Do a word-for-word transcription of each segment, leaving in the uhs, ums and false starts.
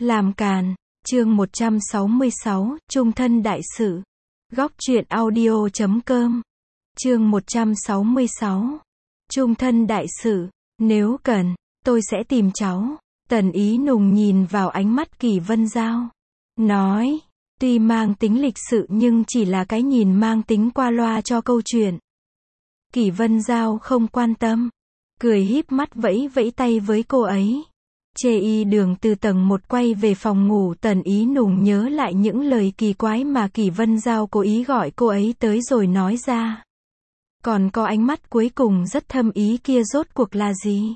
Làm càn, chương một trăm sáu mươi sáu, Trung thân đại sự. Góc truyện audio chấm com. Chương một trăm sáu mươi sáu. Trung thân đại sự, nếu cần, tôi sẽ tìm cháu. Tần Ý Nùng nhìn vào ánh mắt Kỷ Vân Giao. Nói, tuy mang tính lịch sự nhưng chỉ là cái nhìn mang tính qua loa cho câu chuyện. Kỷ Vân Giao không quan tâm. Cười híp mắt vẫy vẫy tay với cô ấy. Chê y đường từ tầng một quay về phòng ngủ, Tần Ý Nùng nhớ lại những lời kỳ quái mà Kỷ Vân Giao cố ý gọi cô ấy tới rồi nói ra. Còn có ánh mắt cuối cùng rất thâm ý kia rốt cuộc là gì?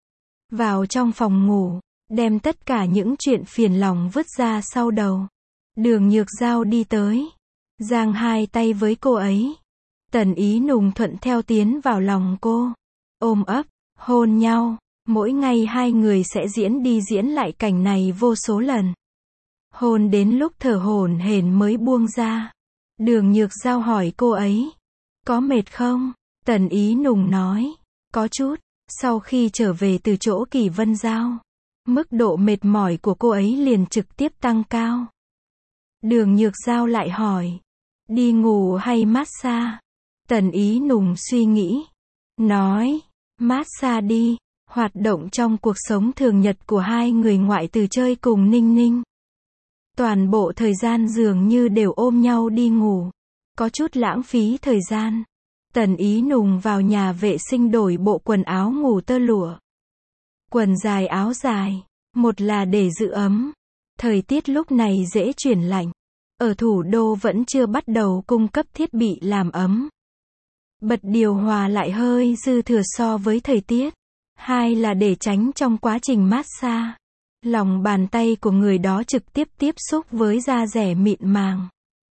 Vào trong phòng ngủ, đem tất cả những chuyện phiền lòng vứt ra sau đầu. Đường Nhược Giao đi tới, giang hai tay với cô ấy. Tần Ý Nùng thuận theo tiến vào lòng cô, ôm ấp, hôn nhau. Mỗi ngày hai người sẽ diễn đi diễn lại cảnh này vô số lần. Hôn đến lúc thở hổn hển mới buông ra. Đường Nhược Giao hỏi cô ấy, có mệt không? Tần Ý Nùng nói, có chút. Sau khi trở về từ chỗ Kỷ Vân Giao, mức độ mệt mỏi của cô ấy liền trực tiếp tăng cao. Đường Nhược Giao lại hỏi, đi ngủ hay massage? Tần Ý Nùng suy nghĩ, nói, massage đi. Hoạt động trong cuộc sống thường nhật của hai người ngoại trừ chơi cùng Ninh Ninh. Toàn bộ thời gian dường như đều ôm nhau đi ngủ. Có chút lãng phí thời gian. Tần Ý Nùng vào nhà vệ sinh đổi bộ quần áo ngủ tơ lụa. Quần dài áo dài. Một là để giữ ấm. Thời tiết lúc này dễ chuyển lạnh. Ở thủ đô vẫn chưa bắt đầu cung cấp thiết bị làm ấm. Bật điều hòa lại hơi dư thừa so với thời tiết. Hai là để tránh trong quá trình massage, lòng bàn tay của người đó trực tiếp tiếp xúc với da dẻ mịn màng.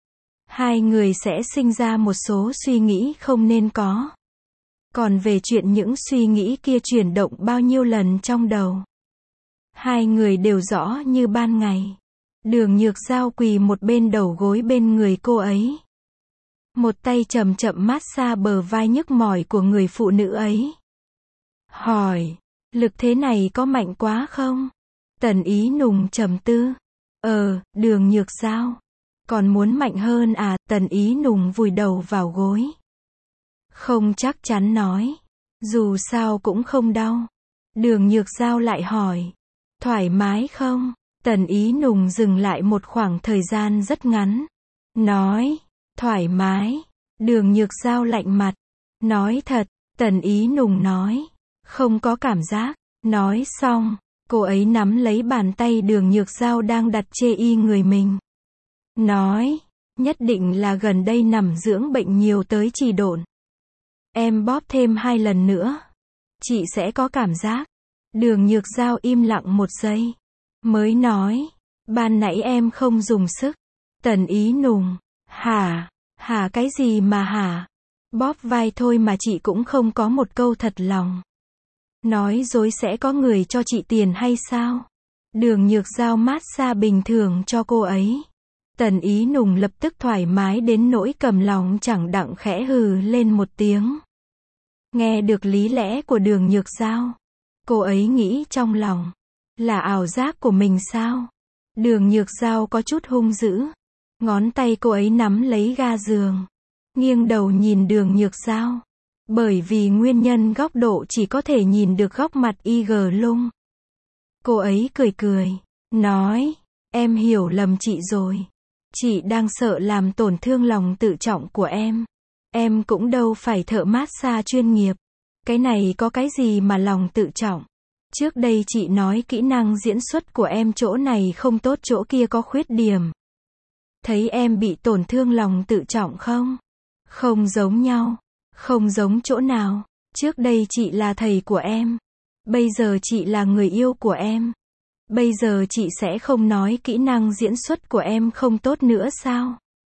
Hai người sẽ sinh ra một số suy nghĩ không nên có. Còn về chuyện những suy nghĩ kia chuyển động bao nhiêu lần trong đầu, hai người đều rõ như ban ngày. Đường Nhược Giao quỳ một bên đầu gối bên người cô ấy. Một tay chậm chậm massage bờ vai nhức mỏi của người phụ nữ ấy. Hỏi, lực thế này có mạnh quá không? Tần Ý Nùng trầm tư. Ờ, Đường Nhược Giao. Còn muốn mạnh hơn à? Tần Ý Nùng vùi đầu vào gối. Không chắc chắn nói. Dù sao cũng không đau. Đường Nhược Giao lại hỏi. Thoải mái không? Tần Ý Nùng dừng lại một khoảng thời gian rất ngắn. Nói, thoải mái. Đường Nhược Giao lạnh mặt. Nói thật, Tần Ý Nùng nói. Không có cảm giác. Nói xong, cô ấy nắm lấy bàn tay Đường Nhược Giao đang đặt chê y người mình. Nói, nhất định là gần đây nằm dưỡng bệnh nhiều tới trì độn. Em bóp thêm hai lần nữa. Chị sẽ có cảm giác. Đường Nhược Giao im lặng một giây. Mới nói, ban nãy em không dùng sức. Tần Ý Nùng, hả? Hả cái gì mà hả? Bóp vai thôi mà chị cũng không có một câu thật lòng. Nói dối sẽ có người cho chị tiền hay sao? Đường Nhược Giao massage bình thường cho cô ấy. Tần Ý Nùng lập tức thoải mái đến nỗi cầm lòng chẳng đặng khẽ hừ lên một tiếng. Nghe được lý lẽ của Đường Nhược Giao, cô ấy nghĩ trong lòng, là ảo giác của mình sao? Đường Nhược Giao có chút hung dữ. Ngón tay cô ấy nắm lấy ga giường, nghiêng đầu nhìn Đường Nhược Giao. Bởi vì nguyên nhân góc độ chỉ có thể nhìn được góc mặt y gờ lung. Cô ấy cười cười, nói, em hiểu lầm chị rồi. Chị đang sợ làm tổn thương lòng tự trọng của em. Em cũng đâu phải thợ massage chuyên nghiệp. Cái này có cái gì mà lòng tự trọng. Trước đây chị nói kỹ năng diễn xuất của em chỗ này không tốt chỗ kia có khuyết điểm. Thấy em bị tổn thương lòng tự trọng không? Không giống nhau. Không giống chỗ nào. Trước đây chị là thầy của em. Bây giờ chị là người yêu của em. Bây giờ chị sẽ không nói kỹ năng diễn xuất của em không tốt nữa sao?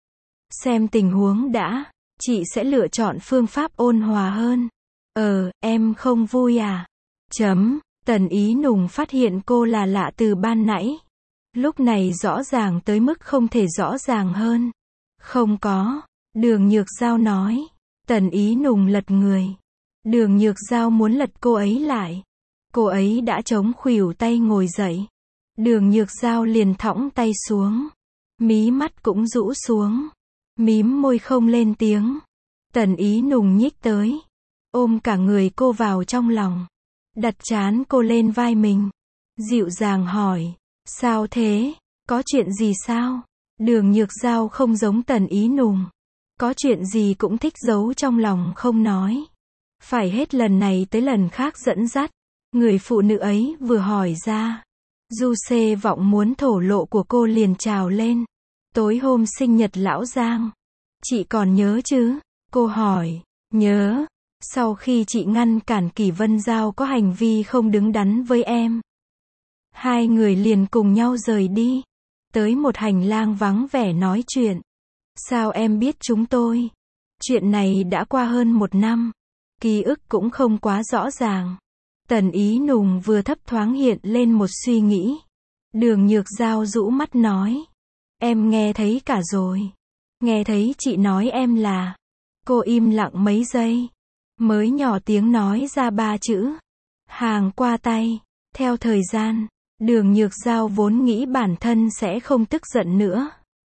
Xem tình huống đã. Chị sẽ lựa chọn phương pháp ôn hòa hơn. Ờ, em không vui à? Chấm. Tần Ý Nùng phát hiện cô là lạ từ ban nãy. Lúc này rõ ràng tới mức không thể rõ ràng hơn. Không có. Đường Nhược Giao nói. Tần Ý Nùng lật người. Đường Nhược Giao muốn lật cô ấy lại. Cô ấy đã chống khuỷu tay ngồi dậy. Đường Nhược Giao liền thõng tay xuống. Mí mắt cũng rũ xuống. Mím môi không lên tiếng. Tần Ý Nùng nhích tới. Ôm cả người cô vào trong lòng. Đặt trán cô lên vai mình. Dịu dàng hỏi. Sao thế? Có chuyện gì sao? Đường Nhược Giao không giống Tần Ý Nùng. Có chuyện gì cũng thích giấu trong lòng không nói. Phải hết lần này tới lần khác dẫn dắt. Người phụ nữ ấy vừa hỏi ra. Du xê vọng muốn thổ lộ của cô liền trào lên. Tối hôm sinh nhật lão Giang. Chị còn nhớ chứ? Cô hỏi. Nhớ. Sau khi chị ngăn cản Kỷ Vân Giao có hành vi không đứng đắn với em. Hai người liền cùng nhau rời đi. Tới một hành lang vắng vẻ nói chuyện. Sao em biết chúng tôi? Chuyện này đã qua hơn một năm. Ký ức cũng không quá rõ ràng. Tần Ý Nùng vừa thấp thoáng hiện lên một suy nghĩ. Đường Nhược Giao rũ mắt nói. Em nghe thấy cả rồi. Nghe thấy chị nói em là. Cô im lặng mấy giây. Mới nhỏ tiếng nói ra ba chữ. Hàng qua tay. Theo thời gian, Đường Nhược Giao vốn nghĩ bản thân sẽ không tức giận nữa.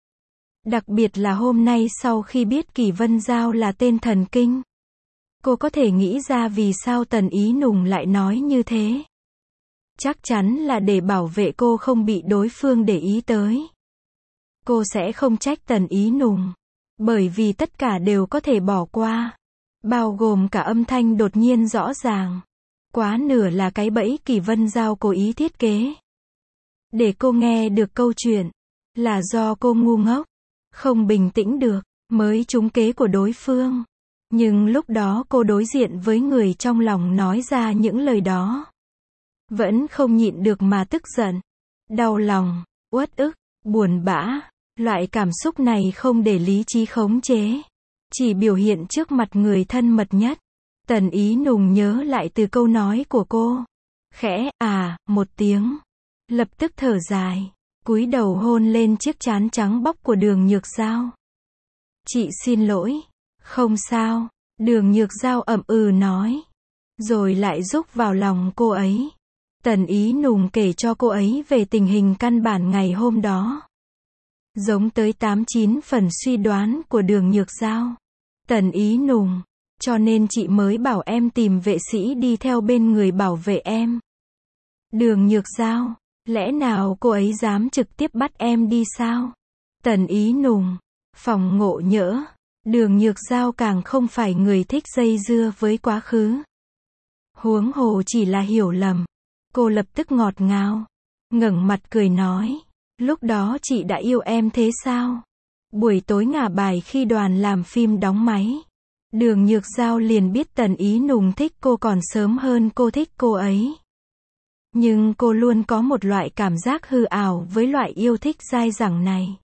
Đặc biệt là hôm nay sau khi biết Kỷ Vân Giao là tên thần kinh. Cô có thể nghĩ ra vì sao Tần Ý Nùng lại nói như thế. Chắc chắn là để bảo vệ cô không bị đối phương để ý tới. Cô sẽ không trách Tần Ý Nùng. Bởi vì tất cả đều có thể bỏ qua. Bao gồm cả âm thanh đột nhiên rõ ràng. Quá nửa là cái bẫy Kỷ Vân Giao cố ý thiết kế. Để cô nghe được câu chuyện. Là do cô ngu ngốc. Không bình tĩnh được. Mới trúng kế của đối phương. Nhưng lúc đó cô đối diện với người trong lòng nói ra những lời đó. Vẫn không nhịn được mà tức giận. Đau lòng. Uất ức. Buồn bã. Loại cảm xúc này không để lý trí khống chế. Chỉ biểu hiện trước mặt người thân mật nhất. Tần Ý Nùng nhớ lại từ câu nói của cô. Khẽ, à, một tiếng. Lập tức thở dài. Cúi đầu hôn lên chiếc trán trắng bóc của Đường Nhược Giao. Chị xin lỗi. Không sao. Đường Nhược Giao ậm ừ nói. Rồi lại rúc vào lòng cô ấy. Tần Ý Nùng kể cho cô ấy về tình hình căn bản ngày hôm đó. Giống tới tám chín phần suy đoán của Đường Nhược Giao. Tần Ý Nùng. Cho nên chị mới bảo em tìm vệ sĩ đi theo bên người bảo vệ em. Đường Nhược Giao. Lẽ nào cô ấy dám trực tiếp bắt em đi sao? Tần Ý Nùng. Phòng ngộ nhỡ. Đường Nhược Giao càng không phải người thích dây dưa với quá khứ. Huống hồ chỉ là hiểu lầm. Cô lập tức ngọt ngào. Ngẩng mặt cười nói. Lúc đó chị đã yêu em thế sao? Buổi tối ngả bài khi đoàn làm phim đóng máy. Đường Nhược Giao liền biết Tần Ý Nùng thích cô còn sớm hơn cô thích cô ấy. Nhưng cô luôn có một loại cảm giác hư ảo với loại yêu thích dai dẳng này.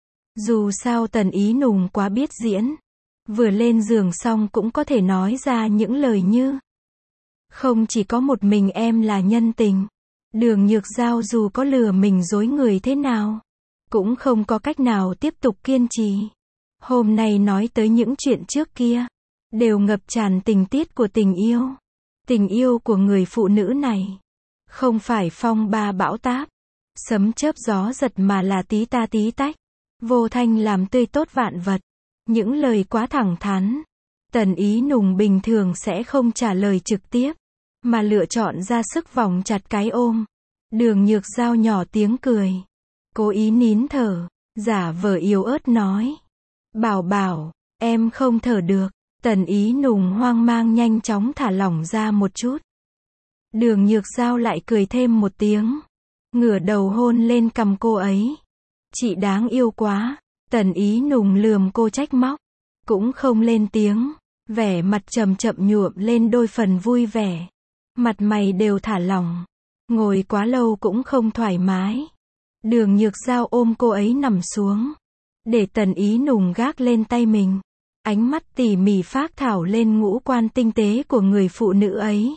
Dù sao Tần Ý Nùng quá biết diễn. Vừa lên giường xong cũng có thể nói ra những lời như. Không chỉ có một mình em là nhân tình. Đường Nhược Giao dù có lừa mình dối người thế nào. Cũng không có cách nào tiếp tục kiên trì. Hôm nay nói tới những chuyện trước kia. Đều ngập tràn tình tiết của tình yêu. Tình yêu của người phụ nữ này. Không phải phong ba bão táp. Sấm chớp gió giật mà là tí ta tí tách. Vô thanh làm tươi tốt vạn vật. Những lời quá thẳng thắn. Tần Ý Nùng bình thường sẽ không trả lời trực tiếp. Mà lựa chọn ra sức vòng chặt cái ôm. Đường Nhược Giao nhỏ tiếng cười. Cố ý nín thở. Giả vờ yếu ớt nói. Bảo bảo, em không thở được. Tần Ý Nùng hoang mang nhanh chóng thả lỏng ra một chút. Đường Nhược Giao lại cười thêm một tiếng. Ngửa đầu hôn lên cằm cô ấy. Chị đáng yêu quá. Tần Ý Nùng lườm cô trách móc. Cũng không lên tiếng. Vẻ mặt chậm chậm nhuộm lên đôi phần vui vẻ. Mặt mày đều thả lỏng. Ngồi quá lâu cũng không thoải mái. Đường Nhược Giao ôm cô ấy nằm xuống. Để Tần Ý Nùng gác lên tay mình. Ánh mắt tỉ mỉ phác thảo lên ngũ quan tinh tế của người phụ nữ ấy.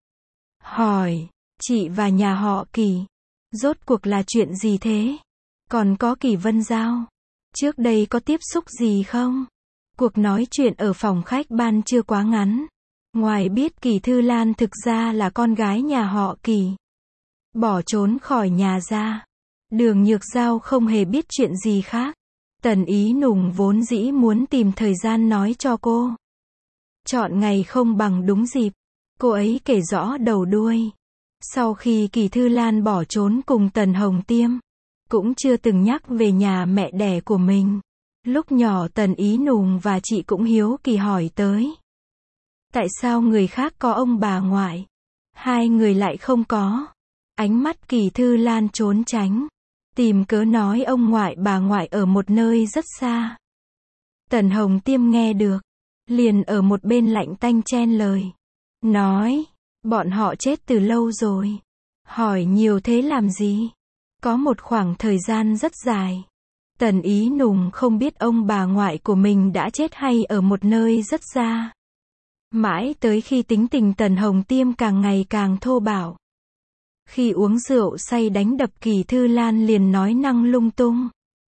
Hỏi, chị và nhà họ Kỷ, rốt cuộc là chuyện gì thế? Còn có Kỷ Vân Giao, trước đây có tiếp xúc gì không? Cuộc nói chuyện ở phòng khách ban chưa quá ngắn. Ngoài biết Kỷ Thư Lan thực ra là con gái nhà họ Kỷ. bỏ trốn khỏi nhà ra. Đường Nhược Giao không hề biết chuyện gì khác. Tần Ý Nùng vốn dĩ muốn tìm thời gian nói cho cô. Chọn ngày không bằng đúng dịp. Cô ấy kể rõ đầu đuôi. Sau khi Kỳ Thư Lan bỏ trốn cùng Tần Hồng Tiêm, cũng chưa từng nhắc về nhà mẹ đẻ của mình. Lúc nhỏ Tần Ý Nùng và chị cũng hiếu kỳ hỏi tới. Tại sao người khác có ông bà ngoại, hai người lại không có? Ánh mắt Kỳ Thư Lan trốn tránh, tìm cớ nói ông ngoại bà ngoại ở một nơi rất xa. Tần Hồng Tiêm nghe được, liền ở một bên lạnh tanh chen lời. Nói, bọn họ chết từ lâu rồi. Hỏi nhiều thế làm gì? Có một khoảng thời gian rất dài. Tần Ý Nùng không biết ông bà ngoại của mình đã chết hay ở một nơi rất xa. Mãi tới khi tính tình Tần Hồng Tiêm càng ngày càng thô bạo. Khi uống rượu say đánh đập Kỳ Thư Lan liền nói năng lung tung.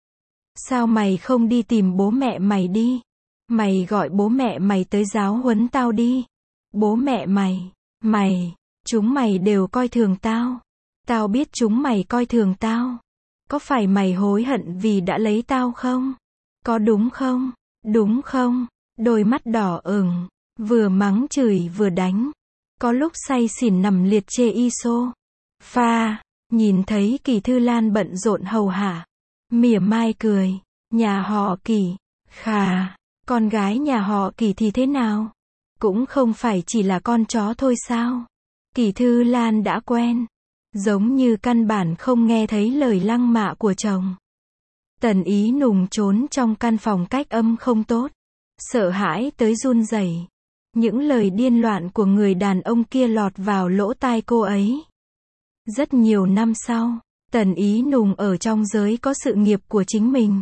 Sao mày không đi tìm bố mẹ mày đi? Mày gọi bố mẹ mày tới giáo huấn tao đi. Bố mẹ mày, mày, chúng mày đều coi thường tao. Tao biết chúng mày coi thường tao. Có phải mày hối hận vì đã lấy tao không? Có đúng không? Đúng không? Đôi mắt đỏ ửng, vừa mắng chửi vừa đánh. Có lúc say xỉn nằm liệt chê y xô. Pha, nhìn thấy Kỳ Thư Lan bận rộn hầu hạ. Mỉa mai cười, nhà họ Kỳ, khà, con gái nhà họ Kỳ thì thế nào? Cũng không phải chỉ là con chó thôi sao? Kỳ Thư Lan đã quen. Giống như căn bản không nghe thấy lời lăng mạ của chồng. Tần Ý Nùng trốn trong căn phòng cách âm không tốt. Sợ hãi tới run rẩy. Những lời điên loạn của người đàn ông kia lọt vào lỗ tai cô ấy. Rất nhiều năm sau, Tần Ý Nùng ở trong giới có sự nghiệp của chính mình.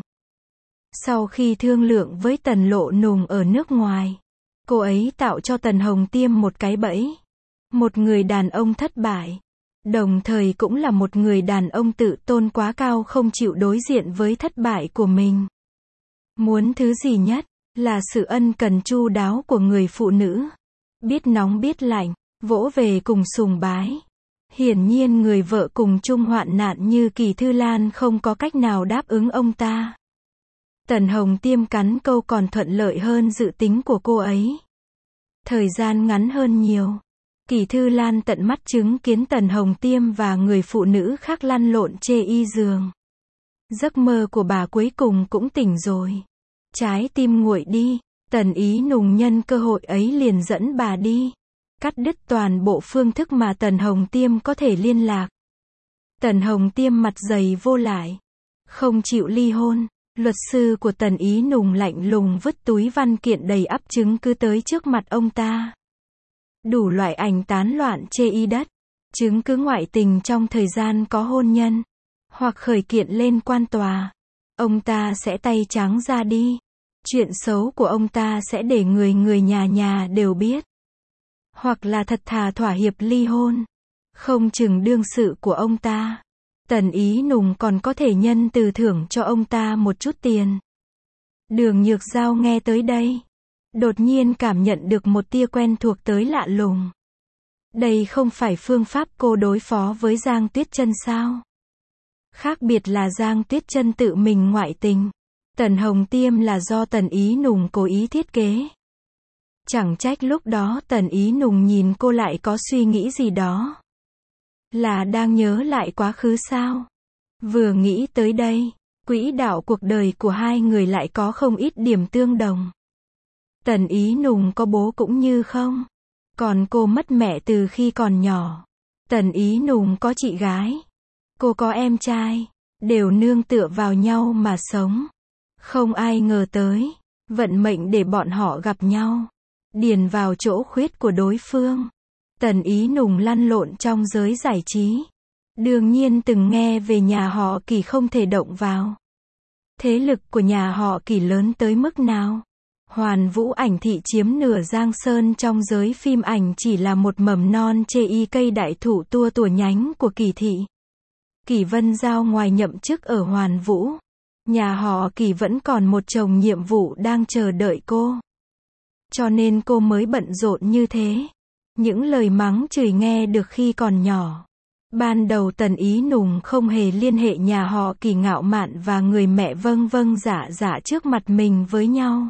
Sau khi thương lượng với Tần Lộ Nùng ở nước ngoài, cô ấy tạo cho Tần Hồng Tiêm một cái bẫy. Một người đàn ông thất bại. Đồng thời cũng là một người đàn ông tự tôn quá cao không chịu đối diện với thất bại của mình. Muốn thứ gì nhất, là sự ân cần chu đáo của người phụ nữ. Biết nóng biết lạnh, vỗ về cùng sùng bái. Hiển nhiên người vợ cùng chung hoạn nạn như Kỳ Thư Lan không có cách nào đáp ứng ông ta. Tần Hồng Tiêm cắn câu còn thuận lợi hơn dự tính của cô ấy. Thời gian ngắn hơn nhiều. Kỳ Thư Lan tận mắt chứng kiến Tần Hồng Tiêm và người phụ nữ khác lăn lộn chê y giường. Giấc mơ của bà cuối cùng cũng tỉnh rồi. Trái tim nguội đi, Tần Ý Nùng nhân cơ hội ấy liền dẫn bà đi. Cắt đứt toàn bộ phương thức mà Tần Hồng Tiêm có thể liên lạc. Tần Hồng Tiêm mặt dày vô lại. Không chịu ly hôn. Luật sư của Tần Ý Nùng lạnh lùng vứt túi văn kiện đầy ắp chứng cứ tới trước mặt ông ta. Đủ loại ảnh tán loạn chê y đất. Chứng cứ ngoại tình trong thời gian có hôn nhân. Hoặc khởi kiện lên quan tòa. Ông ta sẽ tay trắng ra đi. Chuyện xấu của ông ta sẽ để người người nhà nhà đều biết. Hoặc là thật thà thỏa hiệp ly hôn. Không chừng đương sự của ông ta. Tần Ý Nùng còn có thể nhân từ thưởng cho ông ta một chút tiền. Đường Nhược Giao nghe tới đây. Đột nhiên cảm nhận được một tia quen thuộc tới lạ lùng. Đây không phải phương pháp cô đối phó với Giang Tuyết Chân sao? Khác biệt là Giang Tuyết Chân tự mình ngoại tình. Tần Hồng Tiêm là do Tần Ý Nùng cố ý thiết kế. Chẳng trách lúc đó Tần Ý Nùng nhìn cô lại có suy nghĩ gì đó. Là đang nhớ lại quá khứ sao? Vừa nghĩ tới đây, quỹ đạo cuộc đời của hai người lại có không ít điểm tương đồng. Tần Ý Nùng có bố cũng như không. Còn cô mất mẹ từ khi còn nhỏ. Tần Ý Nùng có chị gái. Cô có em trai. Đều nương tựa vào nhau mà sống. Không ai ngờ tới. Vận mệnh để bọn họ gặp nhau. Điền vào chỗ khuyết của đối phương. Tần Ý Nùng lăn lộn trong giới giải trí. Đương nhiên từng nghe về nhà họ Kỳ không thể động vào. Thế lực của nhà họ Kỳ lớn tới mức nào? Hoàn Vũ Ảnh Thị chiếm nửa Giang Sơn trong giới phim ảnh chỉ là một mầm non chê y cây đại thụ tua tủa nhánh của Kỳ Thị. Kỳ Vân Giao ngoài nhậm chức ở Hoàn Vũ. Nhà họ Kỳ vẫn còn một chồng nhiệm vụ đang chờ đợi cô. Cho nên cô mới bận rộn như thế. Những lời mắng chửi nghe được khi còn nhỏ. Ban đầu Tần Ý Nùng không hề liên hệ nhà họ Kỳ Ngạo Mạn và người mẹ vâng vâng dạ dạ trước mặt mình với nhau.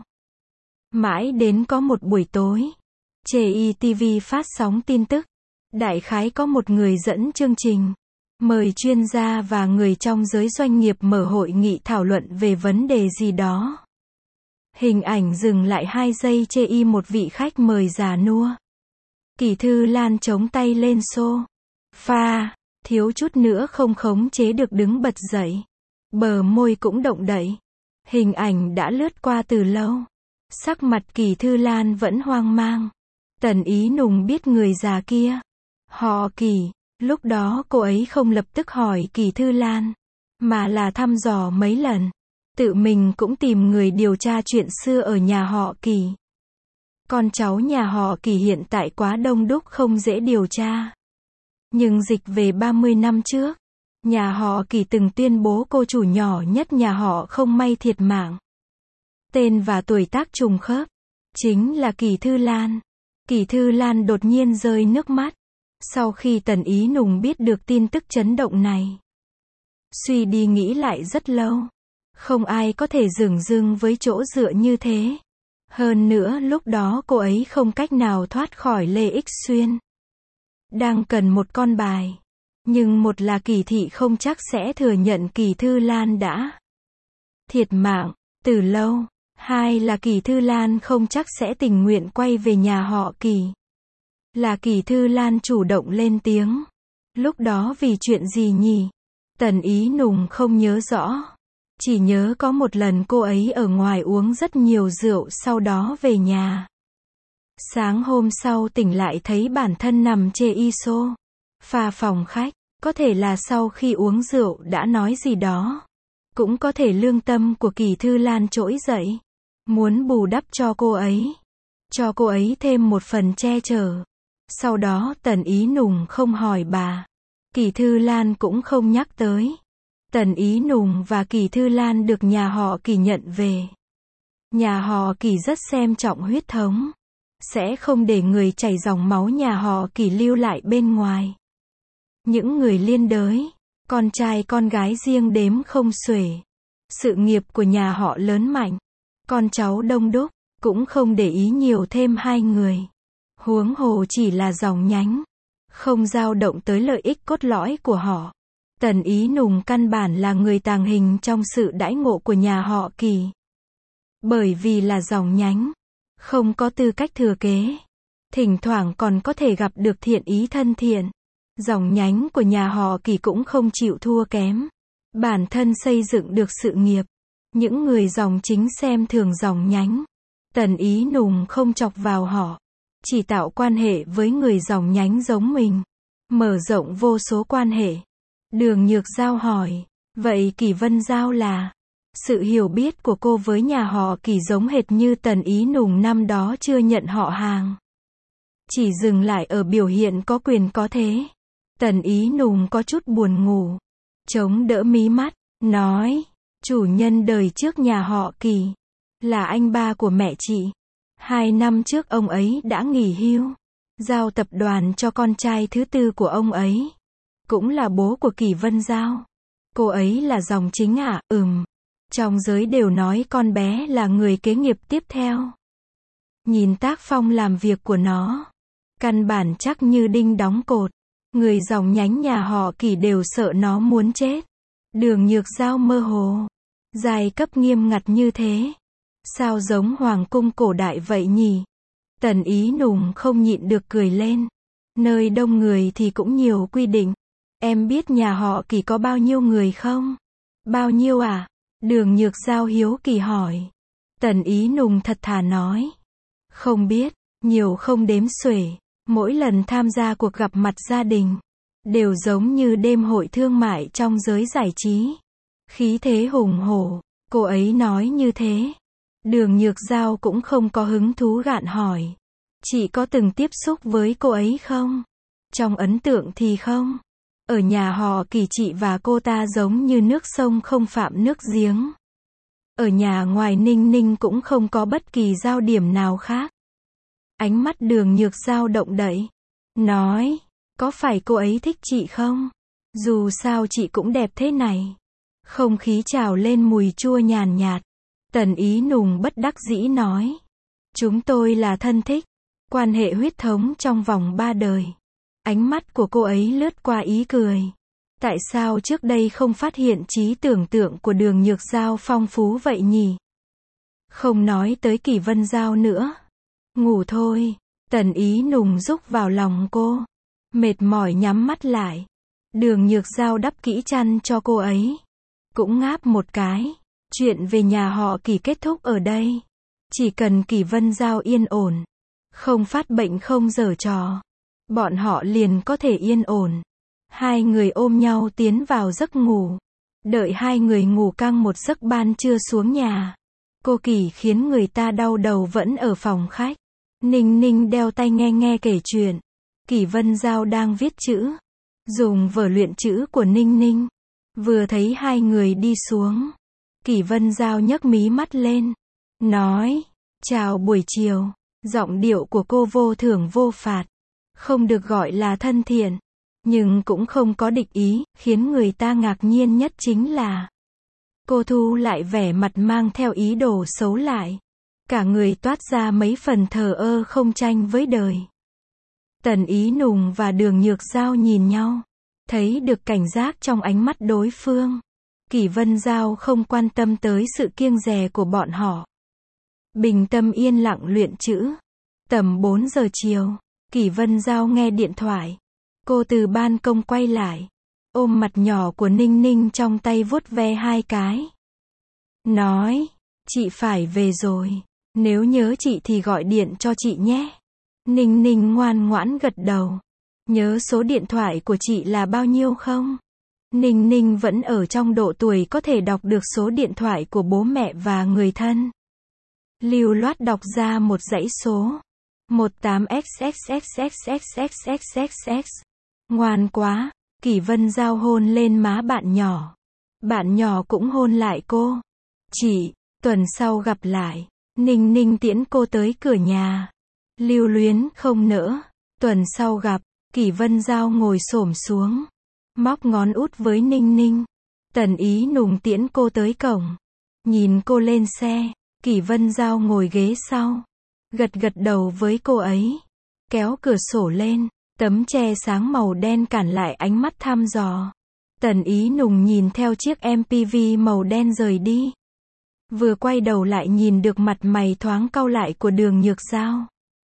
Mãi đến có một buổi tối, chê i ti vi phát sóng tin tức. Đại khái có một người dẫn chương trình, mời chuyên gia và người trong giới doanh nghiệp mở hội nghị thảo luận về vấn đề gì đó. Hình ảnh dừng lại hai giây chê y một vị khách mời già nua. Kỳ Thư Lan chống tay lên xô pha, thiếu chút nữa không khống chế được đứng bật dậy. Bờ môi cũng động đậy. Hình ảnh đã lướt qua từ lâu. Sắc mặt Kỳ Thư Lan vẫn hoang mang. Tần Ý Nùng biết người già kia. Họ Kỳ. Lúc đó cô ấy không lập tức hỏi Kỳ Thư Lan, mà là thăm dò mấy lần. Tự mình cũng tìm người điều tra chuyện xưa ở nhà họ Kỳ. Con cháu nhà họ Kỳ hiện tại quá đông đúc không dễ điều tra. Nhưng dịch về ba mươi năm trước, nhà họ Kỳ từng tuyên bố cô chủ nhỏ nhất nhà họ không may thiệt mạng. Tên và tuổi tác trùng khớp, chính là Kỳ Thư Lan. Kỳ Thư Lan đột nhiên rơi nước mắt, sau khi Tần Ý Nùng biết được tin tức chấn động này. Suy đi nghĩ lại rất lâu, không ai có thể dửng dưng với chỗ dựa như thế. Hơn nữa lúc đó cô ấy không cách nào thoát khỏi Lê Ích Xuyên. Đang cần một con bài. Nhưng một là Kỳ thị không chắc sẽ thừa nhận Kỳ Thư Lan đã thiệt mạng từ lâu. Hai là Kỳ Thư Lan không chắc sẽ tình nguyện quay về nhà họ Kỳ. Là Kỳ Thư Lan chủ động lên tiếng. Lúc đó vì chuyện gì nhỉ? Tần Ý Nùng không nhớ rõ. Chỉ nhớ có một lần cô ấy ở ngoài uống rất nhiều rượu sau đó về nhà. Sáng hôm sau tỉnh lại thấy bản thân nằm chê y xô pha phòng khách. Có thể là sau khi uống rượu đã nói gì đó. Cũng có thể lương tâm của Kỳ Thư Lan trỗi dậy. Muốn bù đắp cho cô ấy. Cho cô ấy thêm một phần che chở. Sau đó Tần Ý Nùng không hỏi bà. Kỳ Thư Lan cũng không nhắc tới. Tần Ý Nùng và Kỳ Thư Lan được nhà họ Kỳ nhận về. Nhà họ Kỳ rất xem trọng huyết thống. Sẽ không để người chảy dòng máu nhà họ Kỳ lưu lại bên ngoài. Những người liên đới, con trai con gái riêng đếm không xuể. Sự nghiệp của nhà họ lớn mạnh. Con cháu đông đúc, cũng không để ý nhiều thêm hai người. Huống hồ chỉ là dòng nhánh. Không dao động tới lợi ích cốt lõi của họ. Tần Ý Nùng căn bản là người tàng hình trong sự đãi ngộ của nhà họ Kỳ. Bởi vì là dòng nhánh, không có tư cách thừa kế. Thỉnh thoảng còn có thể gặp được thiện ý thân thiện. Dòng nhánh của nhà họ Kỳ cũng không chịu thua kém. Bản thân xây dựng được sự nghiệp. Những người dòng chính xem thường dòng nhánh. Tần Ý Nùng không chọc vào họ. Chỉ tạo quan hệ với người dòng nhánh giống mình. Mở rộng vô số quan hệ. Đường Nhược Giao hỏi. Vậy Kỳ Vân Giao là? Sự hiểu biết của cô với nhà họ Kỳ giống hệt như Tần Ý Nùng năm đó chưa nhận họ hàng. Chỉ dừng lại ở biểu hiện có quyền có thế. Tần Ý Nùng có chút buồn ngủ. Chống đỡ mí mắt. Nói. Chủ nhân đời trước nhà họ Kỳ. Là anh ba của mẹ chị. Hai năm trước ông ấy đã nghỉ hưu. Giao tập đoàn cho con trai thứ tư của ông ấy. Cũng là bố của Kỳ Vân Giao. Cô ấy là dòng chính à? Ừm. Trong giới đều nói con bé là người kế nghiệp tiếp theo. Nhìn tác phong làm việc của nó. Căn bản chắc như đinh đóng cột. Người dòng nhánh nhà họ Kỳ đều sợ nó muốn chết. Đường Nhược Giao mơ hồ. Giai cấp nghiêm ngặt như thế. Sao giống hoàng cung cổ đại vậy nhỉ? Tần Ý Nùng không nhịn được cười lên. Nơi đông người thì cũng nhiều quy định. Em biết nhà họ Kỳ có bao nhiêu người không? Bao nhiêu à? Đường Nhược Giao hiếu kỳ hỏi. Tần Ý Nùng thật thà nói. Không biết, nhiều không đếm xuể. Mỗi lần tham gia cuộc gặp mặt gia đình, đều giống như đêm hội thương mại trong giới giải trí. Khí thế hùng hổ, cô ấy nói như thế. Đường Nhược Giao cũng không có hứng thú gạn hỏi. Chị có từng tiếp xúc với cô ấy không? Trong ấn tượng thì không. Ở nhà họ Kỳ chị và cô ta giống như nước sông không phạm nước giếng. Ở nhà ngoài Ninh Ninh cũng không có bất kỳ giao điểm nào khác. Ánh mắt Đường Nhược Giao động đậy. Nói, Có phải cô ấy thích chị không? Dù sao chị cũng đẹp thế này. Không khí trào lên mùi chua nhàn nhạt. Tần Ý Nùng bất đắc dĩ nói. Chúng tôi là thân thích. Quan hệ huyết thống trong vòng ba đời. Ánh mắt của cô ấy lướt qua ý cười. Tại sao trước đây không phát hiện trí tưởng tượng của Đường Nhược Giao phong phú vậy nhỉ? Không nói tới Kỷ Vân Giao nữa. Ngủ thôi. Tần Ý Nùng rúc vào lòng cô. Mệt mỏi nhắm mắt lại. Đường Nhược Giao đắp kỹ chăn cho cô ấy. Cũng ngáp một cái. Chuyện về nhà họ Kỷ kết thúc ở đây. Chỉ cần Kỷ Vân Giao yên ổn. Không phát bệnh không giở trò. Bọn họ liền có thể yên ổn. Hai người ôm nhau tiến vào giấc ngủ. Đợi hai người ngủ căng một giấc ban trưa xuống nhà. Cô Kỷ khiến người ta đau đầu vẫn ở phòng khách. Ninh Ninh đeo tai nghe nghe kể chuyện. Kỷ Vân Giao đang viết chữ. Dùng vở luyện chữ của Ninh Ninh. Vừa thấy hai người đi xuống. Kỷ Vân Giao nhấc mí mắt lên. Nói. Chào buổi chiều. Giọng điệu của cô vô thưởng vô phạt. Không được gọi là thân thiện. Nhưng cũng không có địch ý. Khiến người ta ngạc nhiên nhất chính là. Cô thu lại vẻ mặt mang theo ý đồ xấu lại. Cả người toát ra mấy phần thờ ơ không tranh với đời. Tần Ý Nùng và Đường Nhược Giao nhìn nhau. Thấy được cảnh giác trong ánh mắt đối phương. Kỷ Vân Giao không quan tâm tới sự kiêng dè của bọn họ. Bình tâm yên lặng luyện chữ. Tầm bốn giờ chiều. Kỷ Vân Giao nghe điện thoại. Cô từ ban công quay lại. Ôm mặt nhỏ của Ninh Ninh trong tay vuốt ve hai cái. Nói. Chị phải về rồi. Nếu nhớ chị thì gọi điện cho chị nhé. Ninh Ninh ngoan ngoãn gật đầu. Nhớ số điện thoại của chị là bao nhiêu không? Ninh Ninh vẫn ở trong độ tuổi có thể đọc được số điện thoại của bố mẹ và người thân. Lưu loát đọc ra một dãy số. một tám x x x x x x x x x. Ngoan quá. Kỷ Vân Giao hôn lên má bạn nhỏ. Bạn nhỏ cũng hôn lại cô. Chị, tuần sau gặp lại. Ninh Ninh tiễn cô tới cửa nhà. Lưu luyến không nỡ. Tuần sau gặp. Kỷ Vân Giao ngồi xổm xuống. Móc ngón út với Ninh Ninh. Tần Ý Nùng tiễn cô tới cổng. Nhìn cô lên xe. Kỷ Vân Giao ngồi ghế sau. Gật gật đầu với cô ấy. Kéo cửa sổ lên. Tấm che sáng màu đen cản lại ánh mắt thăm dò. Tần Ý Nùng nhìn theo chiếc em pê vê màu đen rời đi. Vừa quay đầu lại nhìn được mặt mày thoáng cau lại của Đường Nhược Giao.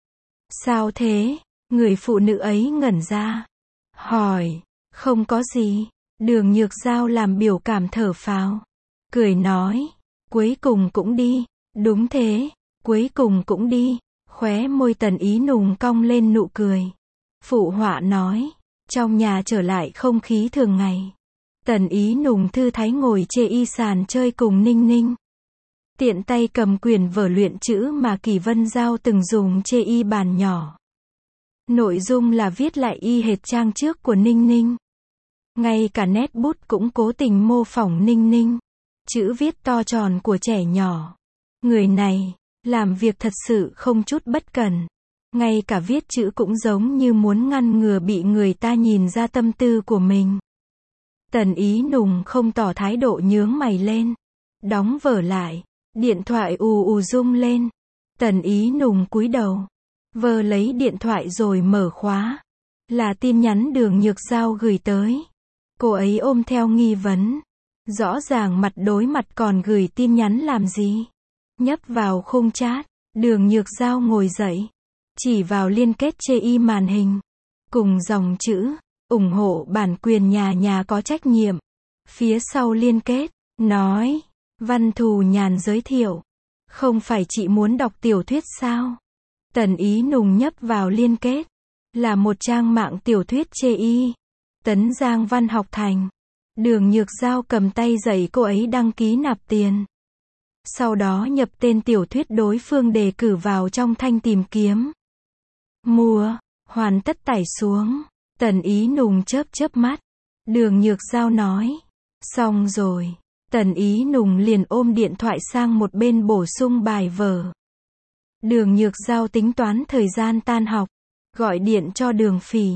Sao thế? Người phụ nữ ấy ngẩn ra. Hỏi. Không có gì. Đường Nhược Giao làm biểu cảm thở phào. Cười nói. Cuối cùng cũng đi. Đúng thế. Cuối cùng cũng đi. Khóe môi Tần Ý Nùng cong lên nụ cười. Phụ họa nói. Trong nhà trở lại không khí thường ngày. Tần Ý Nùng thư thái ngồi chê y sàn chơi cùng Ninh Ninh. Tiện tay cầm quyển vở luyện chữ mà Kỷ Vân Giao từng dùng chê y bàn nhỏ. Nội dung là viết lại y hệt trang trước của Ninh Ninh. Ngay cả nét bút cũng cố tình mô phỏng Ninh Ninh. Chữ viết to tròn của trẻ nhỏ. Người này, làm việc thật sự không chút bất cẩn. Ngay cả viết chữ cũng giống như muốn ngăn ngừa bị người ta nhìn ra tâm tư của mình. Tần Ý Nùng không tỏ thái độ nhướng mày lên. Đóng vở lại. Điện thoại ù ù rung lên. Tần Ý Nùng cúi đầu. Vờ lấy điện thoại rồi mở khóa. Là tin nhắn Đường Nhược Giao gửi tới. Cô ấy ôm theo nghi vấn. Rõ ràng mặt đối mặt còn gửi tin nhắn làm gì? Nhấp vào khung chat. Đường Nhược Giao ngồi dậy. Chỉ vào liên kết chê y màn hình. Cùng dòng chữ. Ủng hộ bản quyền nhà nhà có trách nhiệm. Phía sau liên kết. Nói. Văn Thù Nhàn giới thiệu. Không phải chị muốn đọc tiểu thuyết sao? Tần Ý Nùng nhấp vào liên kết. Là một trang mạng tiểu thuyết chê y. Tấn Giang Văn Học Thành. Đường Nhược Giao cầm tay dạy cô ấy đăng ký nạp tiền. Sau đó nhập tên tiểu thuyết đối phương đề cử vào trong thanh tìm kiếm. Mua. Hoàn tất tải xuống. Tần Ý Nùng chớp chớp mắt. Đường Nhược Giao nói. Xong rồi. Tần Ý Nùng liền ôm điện thoại sang một bên bổ sung bài vở. Đường Nhược Giao tính toán thời gian tan học. Gọi điện cho Đường Phỉ.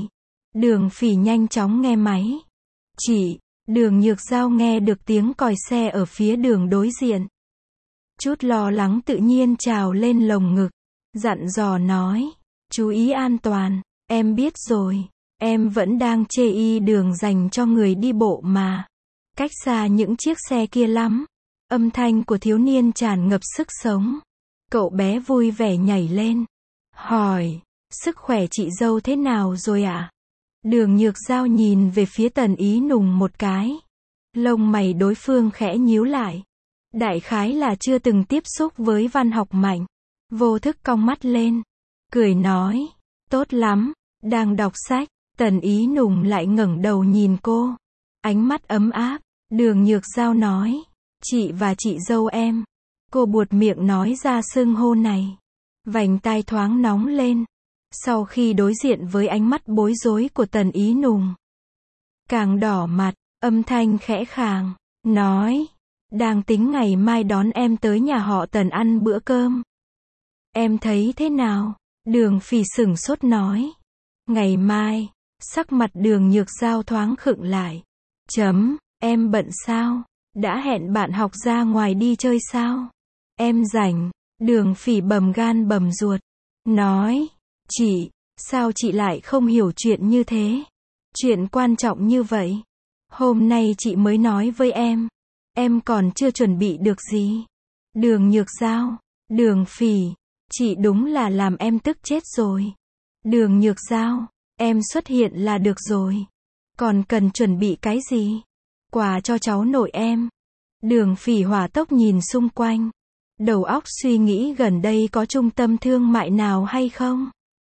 Đường Phỉ nhanh chóng nghe máy. Chị, Đường Nhược Giao nghe được tiếng còi xe ở phía đường đối diện. Chút lo lắng tự nhiên trào lên lồng ngực. Dặn dò nói, chú ý an toàn, em biết rồi, em vẫn đang chê y đường dành cho người đi bộ mà. Cách xa những chiếc xe kia lắm. Âm thanh của thiếu niên tràn ngập sức sống. Cậu bé vui vẻ nhảy lên. Hỏi, sức khỏe chị dâu thế nào rồi ạ? À? Đường Nhược Giao nhìn về phía Tần Ý Nùng một cái. Lông mày đối phương khẽ nhíu lại. Đại khái là chưa từng tiếp xúc với văn học mạnh. Vô thức cong mắt lên. Cười nói, tốt lắm, đang đọc sách. Tần Ý Nùng lại ngẩng đầu nhìn cô. Ánh mắt ấm áp. Đường Nhược Giao nói, chị và chị dâu em. Cô buột miệng nói ra xưng hô này. Vành tai thoáng nóng lên. Sau khi đối diện với ánh mắt bối rối của Tần Ý Nùng. Càng đỏ mặt, âm thanh khẽ khàng. Nói, đang tính ngày mai đón em tới nhà họ Tần ăn bữa cơm. Em thấy thế nào? Đường Phỉ sửng sốt nói. Ngày mai, sắc mặt Đường Nhược Giao thoáng khựng lại. Chấm, em bận sao? Đã hẹn bạn học ra ngoài đi chơi sao? Em rảnh. Đường Phỉ bầm gan bầm ruột. Nói, chị, sao chị lại không hiểu chuyện như thế? Chuyện quan trọng như vậy. Hôm nay chị mới nói với em. Em còn chưa chuẩn bị được gì. Đường Nhược Giao, Đường Phỉ, chị đúng là làm em tức chết rồi. Đường Nhược Giao, em xuất hiện là được rồi. Còn cần chuẩn bị cái gì? Quà cho cháu nội em. Đường Phỉ hỏa tốc nhìn xung quanh. Đầu óc suy nghĩ gần đây có trung tâm thương mại nào hay không?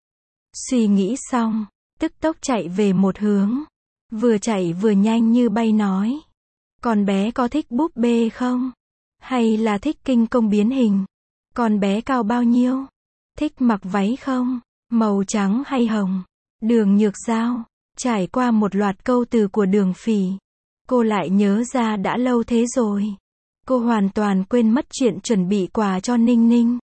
Suy nghĩ xong, tức tốc chạy về một hướng. Vừa chạy vừa nhanh như bay nói. Con bé có thích búp bê không? Hay là thích kinh công biến hình? Con bé cao bao nhiêu? Thích mặc váy không? Màu trắng hay hồng? Đường Nhược Giao, trải qua một loạt câu từ của Đường Phỉ. Cô lại nhớ ra đã lâu thế rồi. Cô hoàn toàn quên mất chuyện chuẩn bị quà cho Ninh Ninh.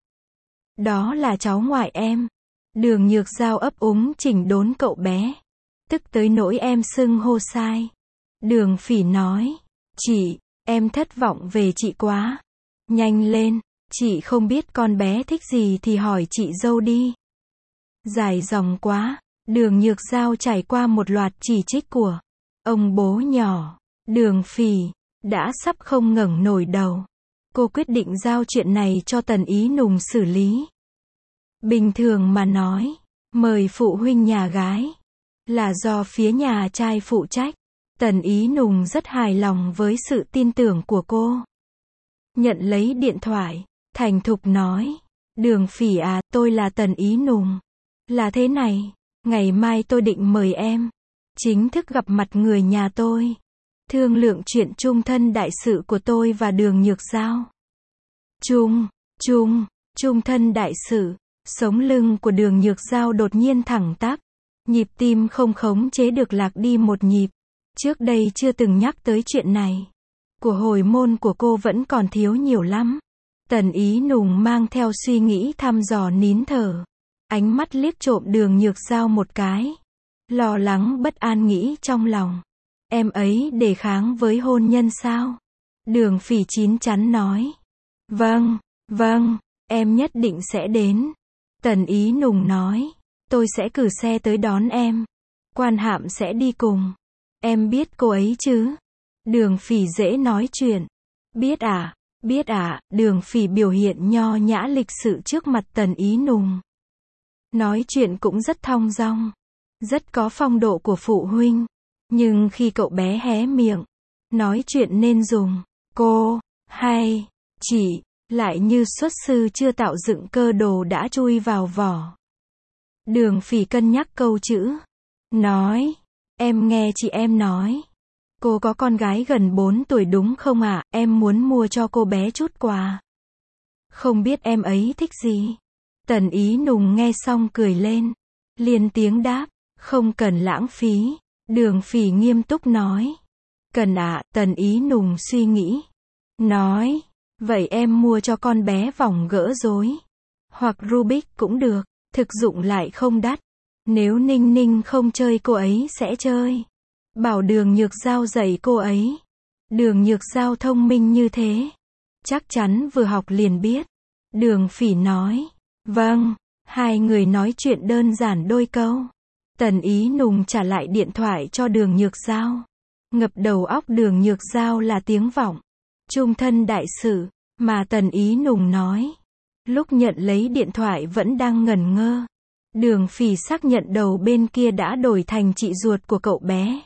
Đó là cháu ngoại em. Đường Nhược Giao ấp úng chỉnh đốn cậu bé. Tức tới nỗi em xưng hô sai. Đường Phỉ nói. Chị, em thất vọng về chị quá. Nhanh lên, chị không biết con bé thích gì thì hỏi chị dâu đi. Dài dòng quá. Đường Nhược Giao trải qua một loạt chỉ trích của ông bố nhỏ. Đường Phỉ đã sắp không ngẩng nổi đầu. Cô quyết định giao chuyện này cho Tần Ý Nùng xử lý. Bình thường mà nói, mời phụ huynh nhà gái là do phía nhà trai phụ trách. Tần Ý Nùng rất hài lòng với sự tin tưởng của cô. Nhận lấy điện thoại, thành thục nói. Đường Phỉ à, tôi là Tần Ý Nùng. Là thế này, ngày mai tôi định mời em chính thức gặp mặt người nhà tôi. Thương lượng chuyện chung thân đại sự của tôi và Đường Nhược Giao. Chung, chung, chung thân đại sự. Sống lưng của Đường Nhược Giao đột nhiên thẳng tắp. Nhịp tim không khống chế được lạc đi một nhịp. Trước đây chưa từng nhắc tới chuyện này. Của hồi môn của cô vẫn còn thiếu nhiều lắm. Tần Ý Nùng mang theo suy nghĩ thăm dò nín thở. Ánh mắt liếc trộm Đường Nhược Giao một cái. Lo lắng bất an nghĩ trong lòng. Em ấy đề kháng với hôn nhân sao? Đường Phỉ chín chắn nói. Vâng, vâng, em nhất định sẽ đến. Tần Ý Nùng nói. Tôi sẽ cử xe tới đón em. Quan Hạm sẽ đi cùng. Em biết cô ấy chứ? Đường Phỉ dễ nói chuyện. Biết à, biết à, Đường Phỉ biểu hiện nho nhã lịch sự trước mặt Tần Ý Nùng. Nói chuyện cũng rất thong dong. Rất có phong độ của phụ huynh. Nhưng khi cậu bé hé miệng, nói chuyện nên dùng cô, hay, chị, lại như xuất sư chưa tạo dựng cơ đồ đã chui vào vỏ. Đường Phỉ cân nhắc câu chữ. Nói, em nghe chị em nói. Cô có con gái gần bốn tuổi đúng không ạ? À? Em muốn mua cho cô bé chút quà. Không biết em ấy thích gì? Tần Ý Nùng nghe xong cười lên. Liền tiếng đáp, không cần lãng phí. Đường Phỉ nghiêm túc nói. Cần ạ, à, Tần Ý Nùng suy nghĩ. Nói, vậy em mua cho con bé vòng gỡ rối. Hoặc Rubik cũng được, thực dụng lại không đắt. Nếu Ninh Ninh không chơi cô ấy sẽ chơi. Bảo Đường Nhược Giao dạy cô ấy. Đường Nhược Giao thông minh như thế. Chắc chắn vừa học liền biết. Đường Phỉ nói. Vâng. Hai người nói chuyện đơn giản đôi câu. Tần Ý Nùng trả lại điện thoại cho Đường Nhược Giao. Ngập đầu óc Đường Nhược Giao là tiếng vọng. Trung thân đại sự, mà Tần Ý Nùng nói. Lúc nhận lấy điện thoại vẫn đang ngẩn ngơ. Đường Phỉ xác nhận đầu bên kia đã đổi thành chị ruột của cậu bé.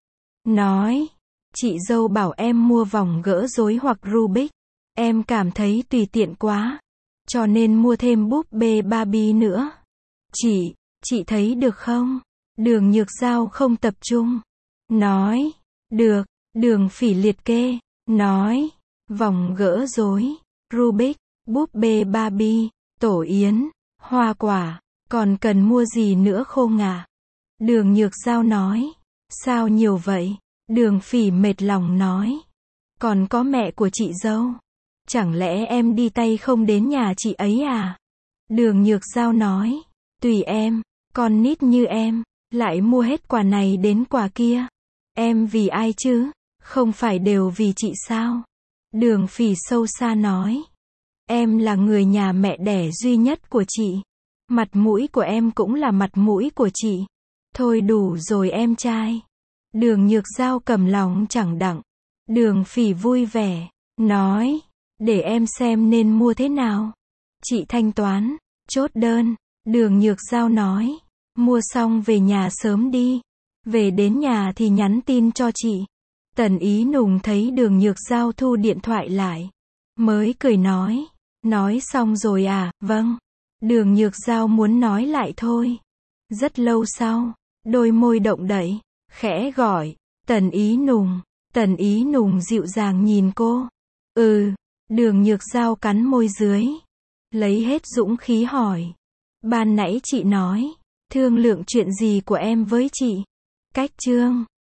Nói, chị dâu bảo em mua vòng gỡ rối hoặc Rubik. Em cảm thấy tùy tiện quá. Cho nên mua thêm búp bê Barbie nữa. Chị, chị thấy được không? Đường Nhược Giao không tập trung. Nói, được. Đường Phỉ liệt kê. Nói, vòng gỡ rối, Rubik, búp bê Barbie, tổ yến, hoa quả, còn cần mua gì nữa không à? Đường Nhược Giao nói. Sao nhiều vậy? Đường Phỉ mệt lòng nói. Còn có mẹ của chị dâu. Chẳng lẽ em đi tay không đến nhà chị ấy à? Đường Nhược Giao nói. Tùy em, con nít như em, lại mua hết quà này đến quà kia. Em vì ai chứ? Không phải đều vì chị sao? Đường Phỉ sâu xa nói. Em là người nhà mẹ đẻ duy nhất của chị. Mặt mũi của em cũng là mặt mũi của chị. Thôi đủ rồi em trai. Đường Nhược Giao cầm lòng chẳng đặng. Đường Phỉ vui vẻ, nói. Để em xem nên mua thế nào. Chị thanh toán, chốt đơn. Đường Nhược Giao nói. Mua xong về nhà sớm đi. Về đến nhà thì nhắn tin cho chị. Tần Ý Nùng thấy Đường Nhược Giao thu điện thoại lại. Mới cười nói. Nói xong rồi à? Vâng. Đường Nhược Giao muốn nói lại thôi. Rất lâu sau, đôi môi động đậy, khẽ gọi. Tần Ý Nùng. Tần Ý Nùng dịu dàng nhìn cô. Ừ. Đường Nhược Giao cắn môi dưới. Lấy hết dũng khí hỏi. Ban nãy chị nói. Thương lượng chuyện gì của em với chị? Cách chương.